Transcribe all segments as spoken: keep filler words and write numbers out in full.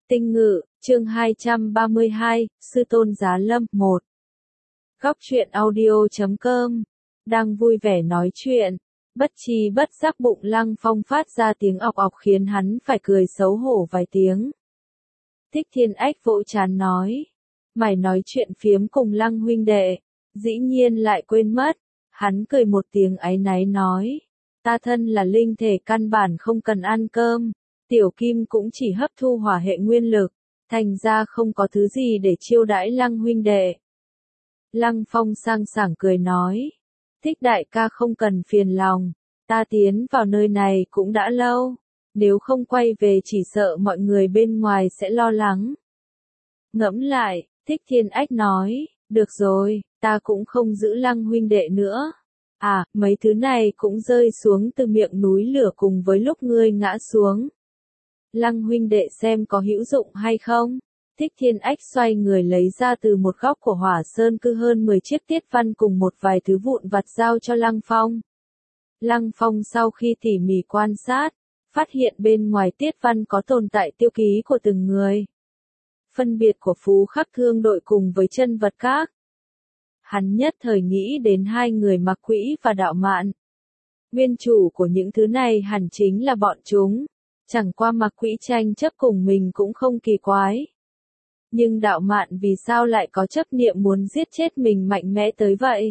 Tinh Ngự, chương hai trăm ba mươi hai, Sư Tôn Giá Lâm, một. Góc truyện audio chấm com, đang vui vẻ nói chuyện, bất tri bất giác bụng Lăng Phong phát ra tiếng ọc ọc khiến hắn phải cười xấu hổ vài tiếng. Thích Thiên Ách vỗ trán nói, mày nói chuyện phiếm cùng Lăng huynh đệ, dĩ nhiên lại quên mất, hắn cười một tiếng áy náy nói, ta thân là linh thể căn bản không cần ăn cơm. Tiểu Kim cũng chỉ hấp thu hỏa hệ nguyên lực, thành ra không có thứ gì để chiêu đãi Lăng huynh đệ. Lăng Phong sang sảng cười nói, Thích đại ca không cần phiền lòng, ta tiến vào nơi này cũng đã lâu, nếu không quay về chỉ sợ mọi người bên ngoài sẽ lo lắng. Ngẫm lại, Thích Thiên Ách nói, được rồi, ta cũng không giữ Lăng huynh đệ nữa. À, mấy thứ này cũng rơi xuống từ miệng núi lửa cùng với lúc ngươi ngã xuống. Lăng huynh đệ xem có hữu dụng hay không? Thích Thiên Ách xoay người lấy ra từ một góc của Hỏa Sơn cư hơn mười chiếc tiết văn cùng một vài thứ vụn vặt giao cho Lăng Phong. Lăng Phong sau khi tỉ mỉ quan sát, phát hiện bên ngoài tiết văn có tồn tại tiêu ký của từng người. Phân biệt của Phú Khắc Thương đội cùng với chân vật các. Hắn nhất thời nghĩ đến hai người Mặc Quỹ và Đạo Mạn. Nguyên chủ của những thứ này hẳn chính là bọn chúng. Chẳng qua Mặc Quỹ tranh chấp cùng mình cũng không kỳ quái. Nhưng Đạo Mạn vì sao lại có chấp niệm muốn giết chết mình mạnh mẽ tới vậy?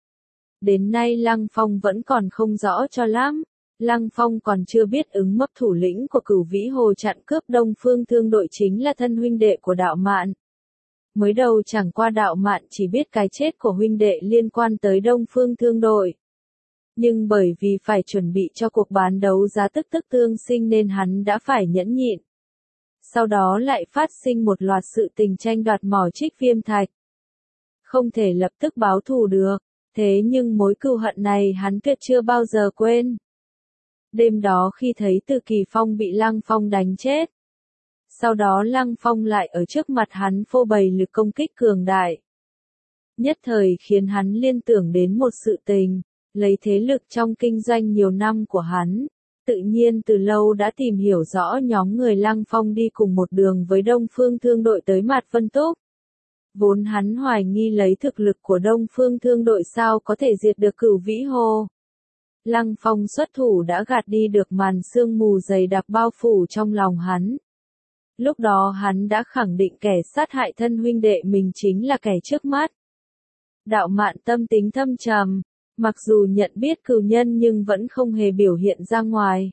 Đến nay Lăng Phong vẫn còn không rõ cho lắm. Lăng Phong còn chưa biết ứng mấp thủ lĩnh của Cửu Vĩ Hồ chặn cướp Đông Phương Thương đội chính là thân huynh đệ của Đạo Mạn. Mới đầu chẳng qua Đạo Mạn chỉ biết cái chết của huynh đệ liên quan tới Đông Phương Thương đội. Nhưng bởi vì phải chuẩn bị cho cuộc bán đấu giá tức tức tương sinh nên hắn đã phải nhẫn nhịn. Sau đó lại phát sinh một loạt sự tình tranh đoạt mỏ Trích Viêm Thạch. Không thể lập tức báo thù được, thế nhưng mối cừu hận này hắn tuyệt chưa bao giờ quên. Đêm đó khi thấy Từ Kỳ Phong bị Lăng Phong đánh chết. Sau đó Lăng Phong lại ở trước mặt hắn phô bày lực công kích cường đại. Nhất thời khiến hắn liên tưởng đến một sự tình. Lấy thế lực trong kinh doanh nhiều năm của hắn, tự nhiên từ lâu đã tìm hiểu rõ nhóm người Lăng Phong đi cùng một đường với Đông Phương Thương đội tới Mạt Vân Túc. Vốn hắn hoài nghi lấy thực lực của Đông Phương Thương đội sao có thể diệt được Cửu Vĩ Hồ. Lăng Phong xuất thủ đã gạt đi được màn sương mù dày đặc bao phủ trong lòng hắn. Lúc đó hắn đã khẳng định kẻ sát hại thân huynh đệ mình chính là kẻ trước mắt. Đạo Mạn tâm tính thâm trầm. Mặc dù nhận biết cừu nhân nhưng vẫn không hề biểu hiện ra ngoài.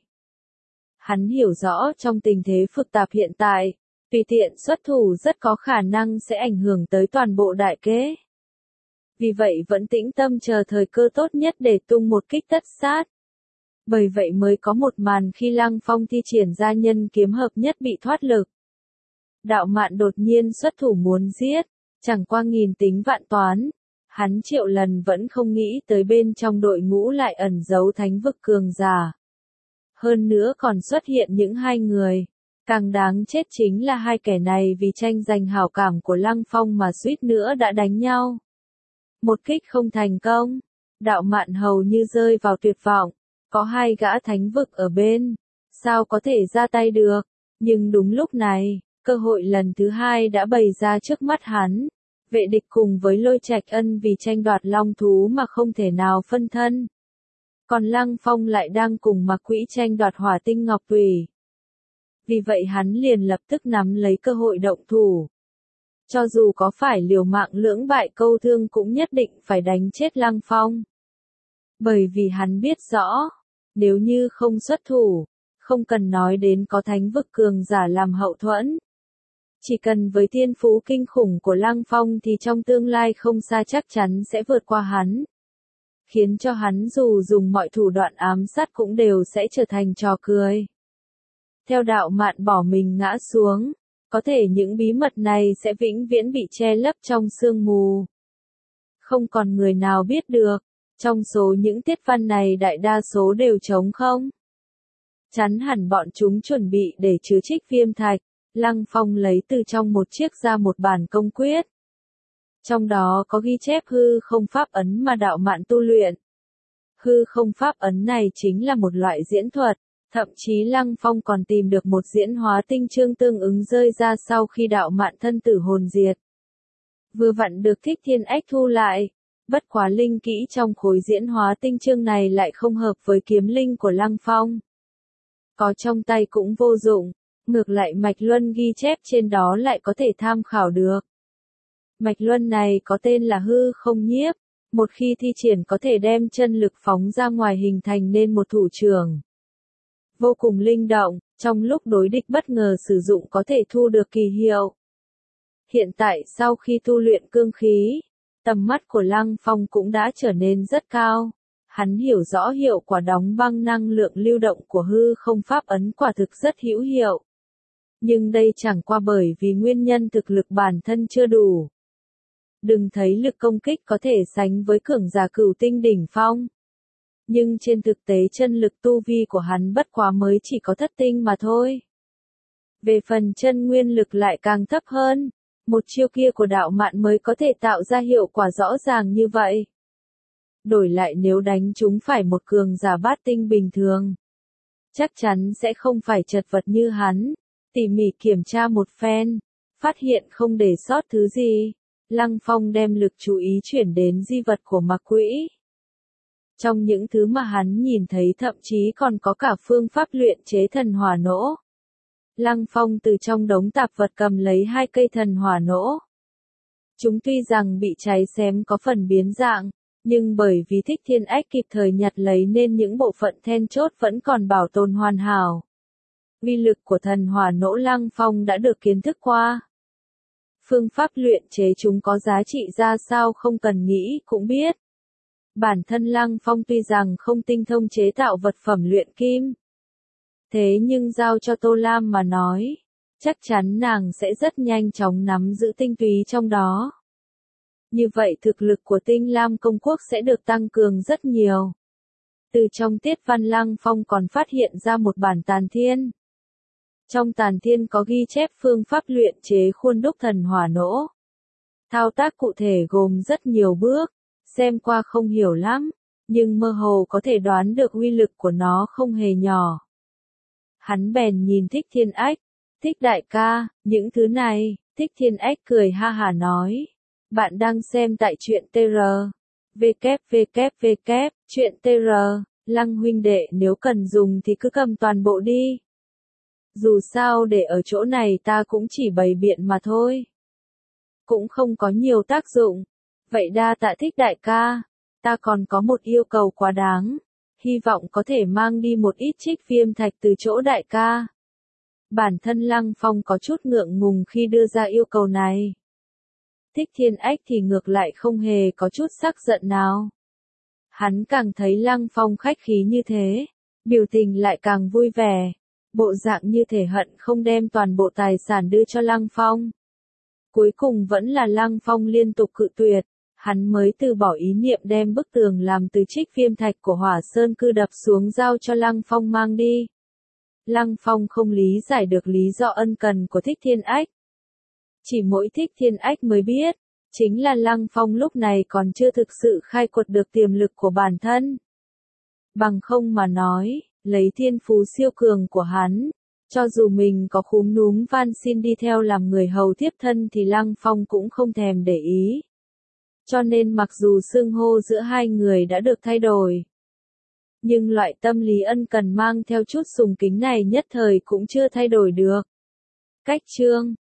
Hắn hiểu rõ trong tình thế phức tạp hiện tại, tùy tiện xuất thủ rất có khả năng sẽ ảnh hưởng tới toàn bộ đại kế. Vì vậy vẫn tĩnh tâm chờ thời cơ tốt nhất để tung một kích tất sát. Bởi vậy mới có một màn khi Lăng Phong thi triển ra nhân kiếm hợp nhất bị thoát lực. Đạo Mạn đột nhiên xuất thủ muốn giết, chẳng qua nghìn tính vạn toán. Hắn triệu lần vẫn không nghĩ tới bên trong đội ngũ lại ẩn giấu thánh vực cường giả. Hơn nữa còn xuất hiện những hai người. Càng đáng chết chính là hai kẻ này vì tranh giành hảo cảm của Lăng Phong mà suýt nữa đã đánh nhau. Một kích không thành công. Đạo Mạn hầu như rơi vào tuyệt vọng. Có hai gã thánh vực ở bên. Sao có thể ra tay được? Nhưng đúng lúc này, cơ hội lần thứ hai đã bày ra trước mắt hắn. Vệ địch cùng với Lôi Trạch Ân vì tranh đoạt long thú mà không thể nào phân thân. Còn Lăng Phong lại đang cùng Mặc Quỹ tranh đoạt hỏa tinh ngọc tùy. Vì vậy hắn liền lập tức nắm lấy cơ hội động thủ. Cho dù có phải liều mạng lưỡng bại câu thương cũng nhất định phải đánh chết Lăng Phong. Bởi vì hắn biết rõ, nếu như không xuất thủ, không cần nói đến có thánh vực cường giả làm hậu thuẫn. Chỉ cần với thiên phú kinh khủng của Lăng Phong thì trong tương lai không xa chắc chắn sẽ vượt qua hắn. Khiến cho hắn dù dùng mọi thủ đoạn ám sát cũng đều sẽ trở thành trò cười. Theo Đạo Mạn bỏ mình ngã xuống, có thể những bí mật này sẽ vĩnh viễn bị che lấp trong sương mù. Không còn người nào biết được, trong số những tiết văn này đại đa số đều trống không. Chắn hẳn bọn chúng chuẩn bị để chứa Trích Viêm Thạch. Lăng Phong lấy từ trong một chiếc ra một bản công quyết. Trong đó có ghi chép hư không pháp ấn mà Đạo Mạn tu luyện. Hư không pháp ấn này chính là một loại diễn thuật, Thậm chí Lăng Phong còn tìm được một diễn hóa tinh chương tương ứng rơi ra sau khi đạo mạn thân tử hồn diệt. Vừa vặn được Thích Thiên Ách thu lại, bất quá linh kỹ trong khối diễn hóa tinh chương này lại không hợp với kiếm linh của Lăng Phong. Có trong tay cũng vô dụng, ngược lại mạch luân ghi chép trên đó lại có thể tham khảo được. Mạch luân này có tên là hư không nhiếp, một khi thi triển có thể đem chân lực phóng ra ngoài hình thành nên một thủ trưởng. Vô cùng linh động, trong lúc đối địch bất ngờ sử dụng có thể thu được kỳ hiệu. Hiện tại sau khi tu luyện cương khí, tầm mắt của Lăng Phong cũng đã trở nên rất cao. Hắn hiểu rõ hiệu quả đóng băng năng lượng lưu động của hư không pháp ấn quả thực rất hữu hiệu. Nhưng đây chẳng qua bởi vì nguyên nhân thực lực bản thân chưa đủ. Đừng thấy lực công kích có thể sánh với cường giả cửu tinh đỉnh phong. Nhưng trên thực tế chân lực tu vi của hắn bất quá mới chỉ có thất tinh mà thôi. Về phần chân nguyên lực lại càng thấp hơn, một chiêu kia của đạo mạn mới có thể tạo ra hiệu quả rõ ràng như vậy. Đổi lại nếu đánh chúng phải một cường giả bát tinh bình thường, chắc chắn sẽ không phải chật vật như hắn. Tỉ mỉ kiểm tra một phen, phát hiện không để sót thứ gì, Lăng Phong đem lực chú ý chuyển đến di vật của ma quỷ. Trong những thứ mà hắn nhìn thấy thậm chí còn có cả phương pháp luyện chế thần hỏa nỗ. Lăng Phong từ trong đống tạp vật cầm lấy hai cây thần hỏa nỗ. Chúng tuy rằng bị cháy xém có phần biến dạng, nhưng bởi vì Thích Thiên Ách kịp thời nhặt lấy nên những bộ phận then chốt vẫn còn bảo tồn hoàn hảo. Uy lực của thần hỏa nỗ Lăng Phong đã được kiến thức qua. Phương pháp luyện chế chúng có giá trị ra sao không cần nghĩ cũng biết. Bản thân Lăng Phong tuy rằng không tinh thông chế tạo vật phẩm luyện kim. Thế nhưng giao cho Tô Lam mà nói, chắc chắn nàng sẽ rất nhanh chóng nắm giữ tinh túy trong đó. Như vậy thực lực của Tinh Lam Công Quốc sẽ được tăng cường rất nhiều. Từ trong tiết văn Lăng Phong còn phát hiện ra một bản tàn thiên. Trong tàn thiên có ghi chép phương pháp luyện chế khuôn đúc thần hỏa nỗ. Thao tác cụ thể gồm rất nhiều bước, xem qua không hiểu lắm, nhưng mơ hồ có thể đoán được uy lực của nó không hề nhỏ. Hắn bèn nhìn Thích Thiên Ách, Thích đại ca, những thứ này, Thích Thiên Ách cười ha hả nói. Bạn đang xem tại truyện tê rờ. www, truyện tê rờ, Lăng huynh đệ nếu cần dùng thì cứ cầm toàn bộ đi. Dù sao để ở chỗ này ta cũng chỉ bày biện mà thôi. Cũng không có nhiều tác dụng. Vậy đa tạ Thích đại ca, ta còn có một yêu cầu quá đáng. Hy vọng có thể mang đi một ít trích viêm thạch từ chỗ đại ca. Bản thân Lăng Phong có chút ngượng ngùng khi đưa ra yêu cầu này. Thích Thiên Ách thì ngược lại không hề có chút sắc giận nào. Hắn càng thấy Lăng Phong khách khí như thế, biểu tình lại càng vui vẻ, bộ dạng như thể hận không đem toàn bộ tài sản đưa cho Lăng Phong. Cuối cùng vẫn là Lăng Phong liên tục cự tuyệt, hắn mới từ bỏ ý niệm đem bức tường làm từ trích viêm thạch của Hỏa Sơn cư đập xuống giao cho Lăng Phong mang đi. Lăng Phong không lý giải được lý do ân cần của Thích Thiên Ách. Chỉ mỗi Thích Thiên Ách mới biết, chính là Lăng Phong lúc này còn chưa thực sự khai quật được tiềm lực của bản thân. Bằng không mà nói, lấy thiên phú siêu cường của hắn, cho dù mình có khúm núm van xin đi theo làm người hầu tiếp thân thì Lăng Phong cũng không thèm để ý. Cho nên mặc dù xưng hô giữa hai người đã được thay đổi, nhưng loại tâm lý ân cần mang theo chút sùng kính này nhất thời cũng chưa thay đổi được. Cách chương